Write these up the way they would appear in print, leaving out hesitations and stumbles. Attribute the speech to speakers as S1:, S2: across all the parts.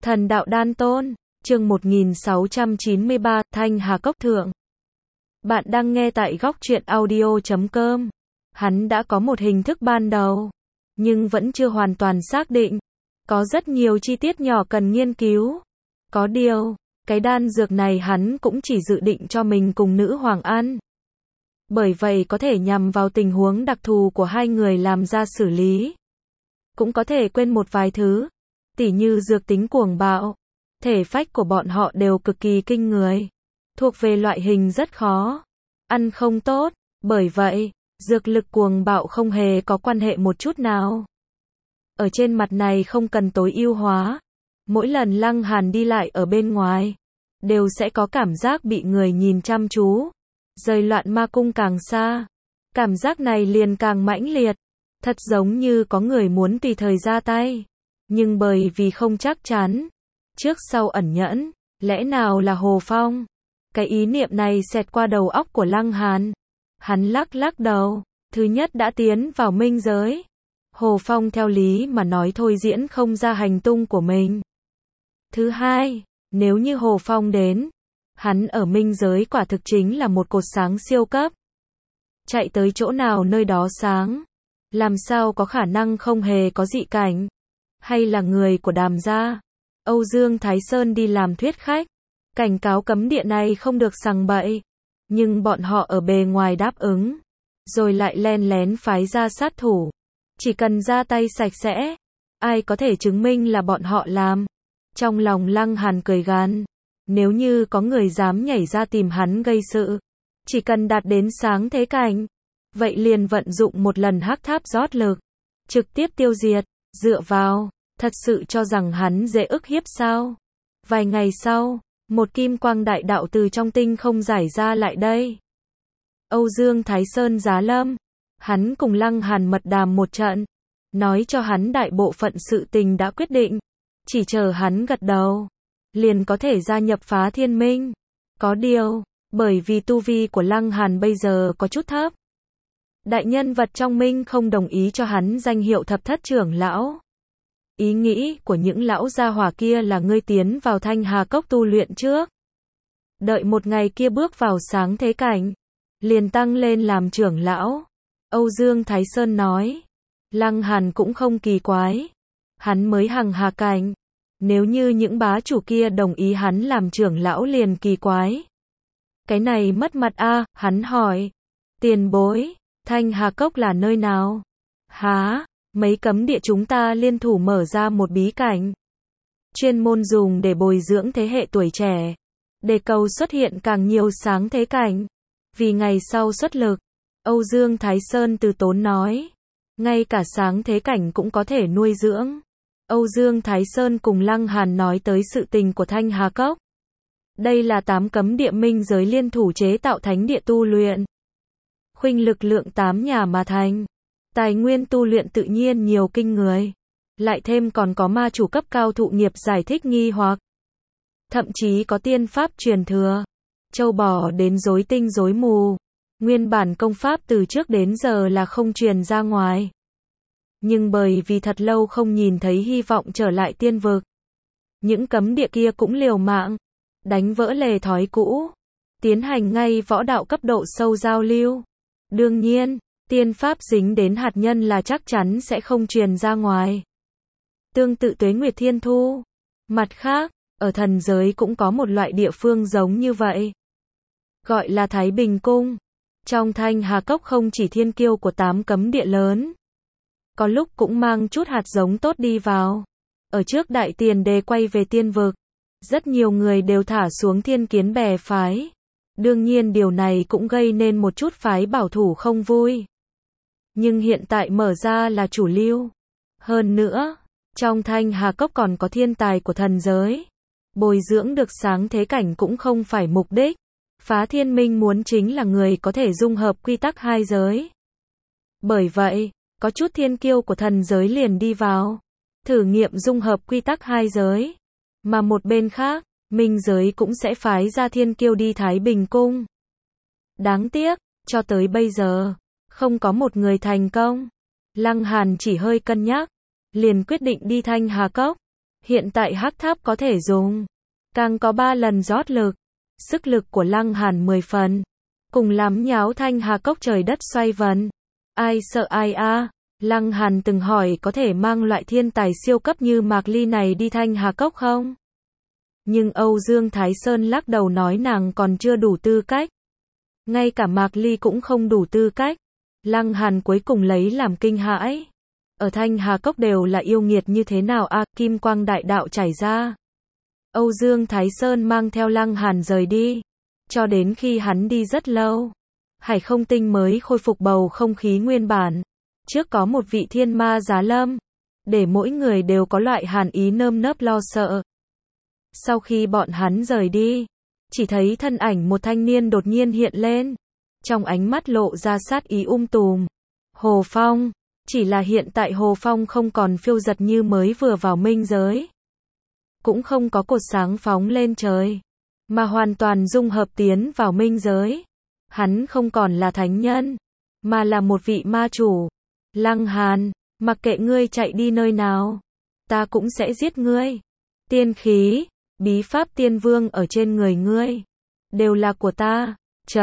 S1: Thần đạo đan tôn, chương 1693, Thanh Hà Cốc Thượng. Bạn đang nghe tại góc truyện audio.com. Hắn đã có một hình thức ban đầu, nhưng vẫn chưa hoàn toàn xác định. Có rất nhiều chi tiết nhỏ cần nghiên cứu. Có điều, cái đan dược này hắn cũng chỉ dự định cho mình cùng nữ hoàng ăn. Bởi vậy có thể nhằm vào tình huống đặc thù của hai người làm ra xử lý. Cũng có thể quên một vài thứ, tỉ như dược tính cuồng bạo. Thể phách của bọn họ đều cực kỳ kinh người. Thuộc về loại hình rất khó. Ăn không tốt, bởi vậy, dược lực cuồng bạo không hề có quan hệ một chút nào. Ở trên mặt này không cần tối ưu hóa. Mỗi lần Lăng Hàn đi lại ở bên ngoài, đều sẽ có cảm giác bị người nhìn chăm chú. Rời loạn ma cung càng xa, cảm giác này liền càng mãnh liệt. Thật giống như có người muốn tùy thời ra tay. Nhưng bởi vì không chắc chắn, trước sau ẩn nhẫn, lẽ nào là Hồ Phong? Cái ý niệm này xẹt qua đầu óc của Lăng Hàn. Hắn lắc lắc đầu, thứ nhất đã tiến vào minh giới. Hồ Phong theo lý mà nói thôi diễn không ra hành tung của mình. Thứ hai, nếu như Hồ Phong đến, hắn ở minh giới quả thực chính là một cột sáng siêu cấp. Chạy tới chỗ nào nơi đó sáng. Làm sao có khả năng không hề có dị cảnh? Hay là người của Đàm gia? Âu Dương Thái Sơn đi làm thuyết khách, cảnh cáo cấm địa này không được sằng bậy. Nhưng bọn họ ở bề ngoài đáp ứng, rồi lại len lén phái ra sát thủ. Chỉ cần ra tay sạch sẽ, ai có thể chứng minh là bọn họ làm? Trong lòng Lăng Hàn cười gằn, nếu như có người dám nhảy ra tìm hắn gây sự, chỉ cần đạt đến sáng thế cảnh, vậy liền vận dụng một lần hắc tháp rót lực, trực tiếp tiêu diệt. Dựa vào, thật sự cho rằng hắn dễ ức hiếp sao? Vài ngày sau, một kim quang đại đạo từ trong tinh không giải ra lại đây. Âu Dương Thái Sơn giá lâm, hắn cùng Lăng Hàn mật đàm một trận, nói cho hắn đại bộ phận sự tình đã quyết định, chỉ chờ hắn gật đầu, liền có thể gia nhập Phá Thiên Minh. Có điều, bởi vì tu vi của Lăng Hàn bây giờ có chút thấp, đại nhân vật trong Minh không đồng ý cho hắn danh hiệu thập thất trưởng lão. Ý nghĩ của những lão gia hỏa kia là ngươi tiến vào Thanh Hà Cốc tu luyện trước. Đợi một ngày kia bước vào sáng thế cảnh, liền tăng lên làm trưởng lão. Âu Dương Thái Sơn nói. Lăng Hàn cũng không kỳ quái. Hắn mới hằng hà cảnh. Nếu như những bá chủ kia đồng ý hắn làm trưởng lão liền kỳ quái. Cái này mất mặt a, hắn hỏi. Tiền bối, Thanh Hà Cốc là nơi nào? Hả? Mấy cấm địa chúng ta liên thủ mở ra một bí cảnh, chuyên môn dùng để bồi dưỡng thế hệ tuổi trẻ, để cầu xuất hiện càng nhiều sáng thế cảnh, vì ngày sau xuất lực. Âu Dương Thái Sơn từ tốn nói, ngay cả sáng thế cảnh cũng có thể nuôi dưỡng. Âu Dương Thái Sơn cùng Lăng Hàn nói tới sự tình của Thanh Hà Cốc. Đây là 8 cấm địa minh giới liên thủ chế tạo thánh địa tu luyện. Khuynh lực lượng 8 nhà mà thành. Tài nguyên tu luyện tự nhiên nhiều kinh người. Lại thêm còn có ma chủ cấp cao thụ nghiệp giải thích nghi hoặc. Thậm chí có tiên pháp truyền thừa. Châu bò đến rối tinh rối mù. Nguyên bản công pháp từ trước đến giờ là không truyền ra ngoài. Nhưng bởi vì thật lâu không nhìn thấy hy vọng trở lại tiên vực, những cấm địa kia cũng liều mạng, đánh vỡ lề thói cũ, tiến hành ngay võ đạo cấp độ sâu giao lưu. Đương nhiên, tiên pháp dính đến hạt nhân là chắc chắn sẽ không truyền ra ngoài. Tương tự Tuế Nguyệt Thiên Thu. Mặt khác, ở thần giới cũng có một loại địa phương giống như vậy. Gọi là Thái Bình Cung. Trong Thanh Hà Cốc không chỉ thiên kiêu của 8 cấm địa lớn, có lúc cũng mang chút hạt giống tốt đi vào. Ở trước đại tiền đề quay về tiên vực, rất nhiều người đều thả xuống thiên kiến bè phái. Đương nhiên điều này cũng gây nên một chút phái bảo thủ không vui. Nhưng hiện tại mở ra là chủ lưu. Hơn nữa, trong Thanh Hà Cốc còn có thiên tài của thần giới. Bồi dưỡng được sáng thế cảnh cũng không phải mục đích. Phá Thiên Minh muốn chính là người có thể dung hợp quy tắc hai giới. Bởi vậy, có chút thiên kiêu của thần giới liền đi vào, thử nghiệm dung hợp quy tắc hai giới. Mà một bên khác, minh giới cũng sẽ phái ra thiên kiêu đi Thái Bình Cung. Đáng tiếc, cho tới bây giờ, không có một người thành công. Lăng Hàn chỉ hơi cân nhắc, liền quyết định đi Thanh Hà Cốc. Hiện tại hắc tháp có thể dùng, càng có 3 lần rót lực. Sức lực của Lăng Hàn 10 phần. Cùng lắm nháo Thanh Hà Cốc trời đất xoay vần. Ai sợ ai a? Lăng Hàn từng hỏi có thể mang loại thiên tài siêu cấp như Mạc Ly này đi Thanh Hà Cốc không? Nhưng Âu Dương Thái Sơn lắc đầu nói nàng còn chưa đủ tư cách. Ngay cả Mạc Ly cũng không đủ tư cách. Lăng Hàn cuối cùng lấy làm kinh hãi. Ở Thanh Hà Cốc đều là yêu nghiệt như thế nào a? Kim quang đại đạo chảy ra. Âu Dương Thái Sơn mang theo Lăng Hàn rời đi. Cho đến khi hắn đi rất lâu, Hải Không Tinh mới khôi phục bầu không khí nguyên bản. Trước có một vị thiên ma giá lâm, để mỗi người đều có loại hàn ý nơm nớp lo sợ. Sau khi bọn hắn rời đi, chỉ thấy thân ảnh một thanh niên đột nhiên hiện lên. Trong ánh mắt lộ ra sát ý tùm. Hồ Phong. Chỉ là hiện tại Hồ Phong không còn phiêu giật như mới vừa vào minh giới. Cũng không có cột sáng phóng lên trời, mà hoàn toàn dung hợp tiến vào minh giới. Hắn không còn là thánh nhân, mà là một vị ma chủ. Lăng Hàn, mặc kệ ngươi chạy đi nơi nào, ta cũng sẽ giết ngươi. Tiên khí, bí pháp tiên vương ở trên người ngươi, đều là của ta.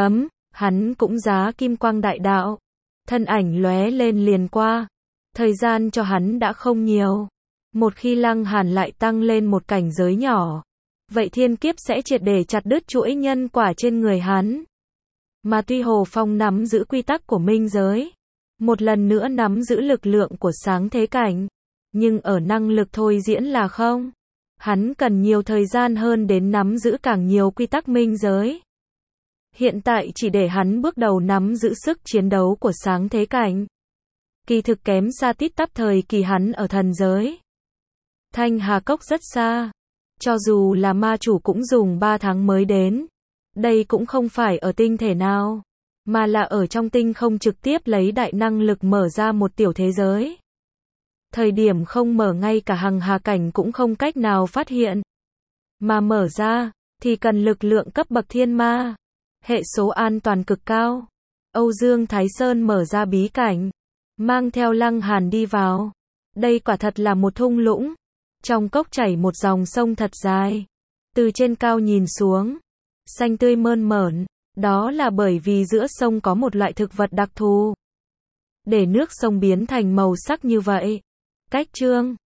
S1: Hắn cũng giá kim quang đại đạo. Thân ảnh lóe lên liền qua. Thời gian cho hắn đã không nhiều. Một khi Lăng Hàn lại tăng lên một cảnh giới nhỏ, vậy thiên kiếp sẽ triệt để chặt đứt chuỗi nhân quả trên người hắn. Mà tuy Hồ Phong nắm giữ quy tắc của minh giới, một lần nữa nắm giữ lực lượng của sáng thế cảnh, nhưng ở năng lực thôi diễn là không. Hắn cần nhiều thời gian hơn đến nắm giữ càng nhiều quy tắc minh giới. Hiện tại chỉ để hắn bước đầu nắm giữ sức chiến đấu của sáng thế cảnh. Kỳ thực kém xa tít tắp thời kỳ hắn ở thần giới. Thanh Hà Cốc rất xa. Cho dù là ma chủ cũng dùng 3 tháng mới đến. Đây cũng không phải ở tinh thể nào, mà là ở trong tinh không trực tiếp lấy đại năng lực mở ra một tiểu thế giới. Thời điểm không mở ngay cả hằng hà cảnh cũng không cách nào phát hiện. Mà mở ra, thì cần lực lượng cấp bậc thiên ma. Hệ số an toàn cực cao. Âu Dương Thái Sơn mở ra bí cảnh, mang theo Lăng Hàn đi vào. Đây quả thật là một thung lũng. Trong cốc chảy một dòng sông thật dài. Từ trên cao nhìn xuống, xanh tươi mơn mởn. Đó là bởi vì giữa sông có một loại thực vật đặc thù, để nước sông biến thành màu sắc như vậy. Cách chương